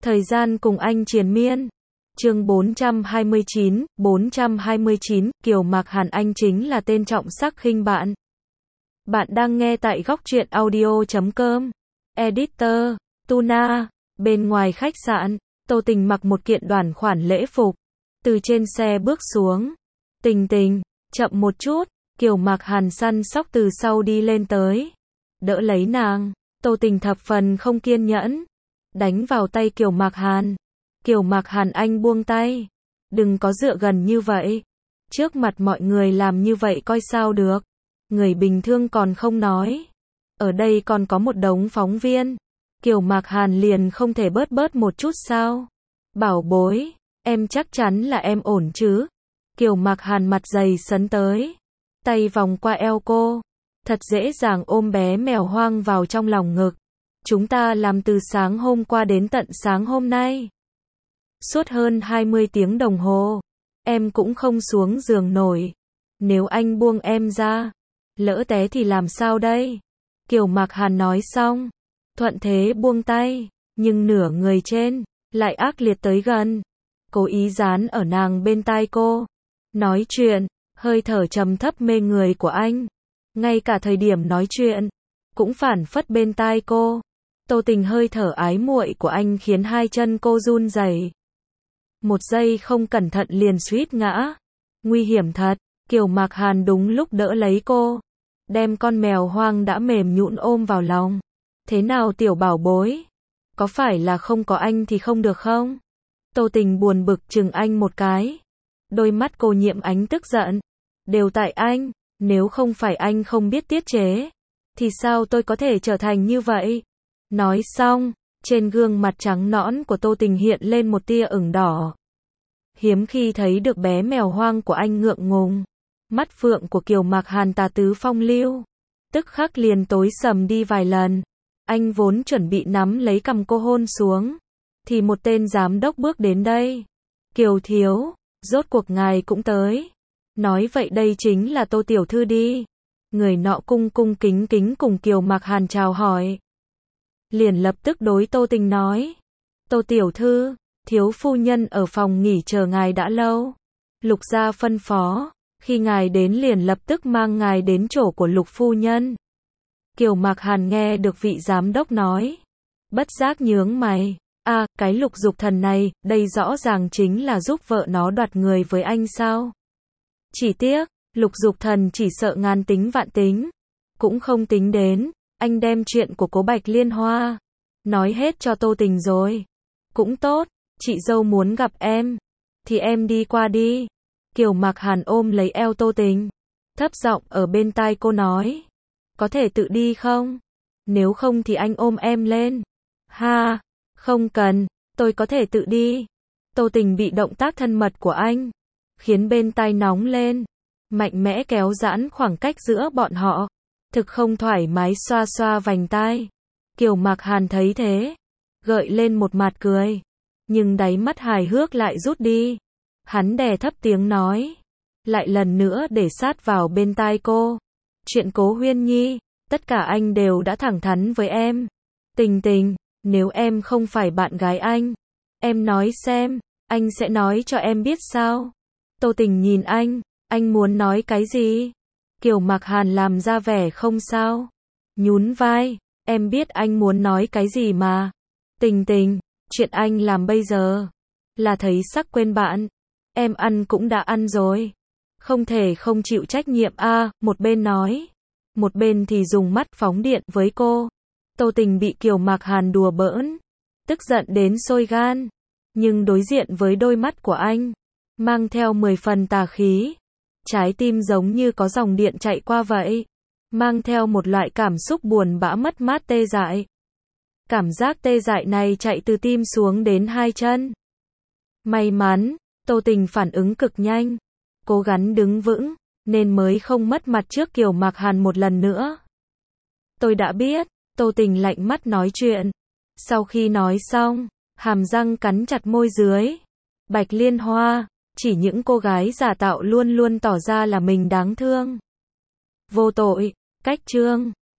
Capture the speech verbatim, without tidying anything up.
Thời gian cùng anh triền miên. Chương bốn trăm hai mươi chín, bốn trăm hai mươi chín, Kiều Mạc Hàn anh chính là tên trọng sắc khinh bạn. Bạn đang nghe tại góc truyện audio chấm com. Editor, Tuna. Bên ngoài khách sạn, Tô Tình mặc một kiện đoàn khoản lễ phục. Từ trên xe bước xuống. Tình Tình, chậm một chút. Kiều Mạc Hàn săn sóc từ sau đi lên tới. Đỡ lấy nàng. Tô Tình thập phần không kiên nhẫn. Đánh vào tay Kiều Mạc Hàn. Kiều Mạc Hàn anh buông tay. Đừng có dựa gần như vậy. Trước mặt mọi người làm như vậy coi sao được. Người bình thường còn không nói. Ở đây còn có một đống phóng viên. Kiều Mạc Hàn liền không thể bớt bớt một chút sao? Bảo bối, em chắc chắn là em ổn chứ? Kiều Mạc Hàn mặt dày sấn tới. Tay vòng qua eo cô. Thật dễ dàng ôm bé mèo hoang vào trong lòng ngực. Chúng ta làm từ sáng hôm qua đến tận sáng hôm nay. Suốt hơn hai mươi tiếng đồng hồ. Em cũng không xuống giường nổi. Nếu anh buông em ra, lỡ té thì làm sao đây? Kiều Mạc Hàn nói xong. Thuận thế buông tay. Nhưng nửa người trên, lại ác liệt tới gần. Cố ý dán ở nàng bên tai cô. Nói chuyện, hơi thở trầm thấp mê người của anh. Ngay cả thời điểm nói chuyện, cũng phản phất bên tai cô. Tô Tình hơi thở ái muội của anh khiến hai chân cô run rẩy. Một giây không cẩn thận liền suýt ngã. Nguy hiểm thật. Kiều Mạc Hàn đúng lúc đỡ lấy cô. Đem con mèo hoang đã mềm nhũn ôm vào lòng. Thế nào tiểu bảo bối? Có phải là không có anh thì không được không? Tô Tình buồn bực chừng anh một cái. Đôi mắt cô nhiễm ánh tức giận. Đều tại anh. Nếu không phải anh không biết tiết chế, thì sao tôi có thể trở thành như vậy? Nói xong, trên gương mặt trắng nõn của Tô Tình hiện lên một tia ửng đỏ. Hiếm khi thấy được bé mèo hoang của anh ngượng ngùng. Mắt phượng của Kiều Mạc Hàn tà tứ phong lưu. Tức khắc liền tối sầm đi vài lần. Anh vốn chuẩn bị nắm lấy cằm cô hôn xuống. Thì một tên giám đốc bước đến đây. Kiều thiếu, rốt cuộc ngài cũng tới. Nói vậy đây chính là Tô tiểu thư đi. Người nọ cung cung kính kính cùng Kiều Mạc Hàn chào hỏi. Liền lập tức đối Tô Tình nói. Tô tiểu thư, thiếu phu nhân ở phòng nghỉ chờ ngài đã lâu. Lục gia phân phó, khi ngài đến liền lập tức mang ngài đến chỗ của Lục phu nhân. Kiều Mạc Hàn nghe được vị giám đốc nói. Bất giác nhướng mày. À, cái Lục Dục Thần này, đây rõ ràng chính là giúp vợ nó đoạt người với anh sao? Chỉ tiếc, Lục Dục Thần chỉ sợ ngàn tính vạn tính. Cũng không tính đến, anh đem chuyện của cố Bạch Liên Hoa. Nói hết cho Tô Tình rồi. Cũng tốt, chị dâu muốn gặp em. Thì em đi qua đi. Kiều Mạc Hàn ôm lấy eo Tô Tình. Thấp giọng ở bên tai cô nói. Có thể tự đi không? Nếu không thì anh ôm em lên. Ha, không cần, tôi có thể tự đi. Tô Tình bị động tác thân mật của anh khiến bên tai nóng lên, mạnh mẽ kéo giãn khoảng cách giữa bọn họ, thực không thoải mái xoa xoa vành tai. Kiều Mạc Hàn thấy thế, gợi lên một mặt cười, nhưng đáy mắt hài hước lại rút đi. Hắn đè thấp tiếng nói, lại lần nữa để sát vào bên tai cô. Chuyện Cố Huyên Nhi, tất cả anh đều đã thẳng thắn với em. Tình Tình, nếu em không phải bạn gái anh, em nói xem, anh sẽ nói cho em biết sao? Tô Tình nhìn anh, anh muốn nói cái gì? Kiều Mạc Hàn làm ra vẻ không sao. Nhún vai, em biết anh muốn nói cái gì mà. Tình Tình, chuyện anh làm bây giờ, là thấy sắc quên bạn. Em ăn cũng đã ăn rồi. Không thể không chịu trách nhiệm a à, một bên nói. Một bên thì dùng mắt phóng điện với cô. Tô Tình bị Kiều Mạc Hàn đùa bỡn. Tức giận đến sôi gan. Nhưng đối diện với đôi mắt của anh, mang theo mười phần tà khí. Trái tim giống như có dòng điện chạy qua vậy. Mang theo một loại cảm xúc buồn bã mất mát tê dại. Cảm giác tê dại này chạy từ tim xuống đến hai chân. May mắn, Tô Tình phản ứng cực nhanh. Cố gắng đứng vững, nên mới không mất mặt trước Kiều Mạc Hàn một lần nữa. Tôi đã biết, Tô Tình lạnh mắt nói chuyện. Sau khi nói xong, hàm răng cắn chặt môi dưới. Bạch Liên Hoa, chỉ những cô gái giả tạo luôn luôn tỏ ra là mình đáng thương. Vô tội, cách chương.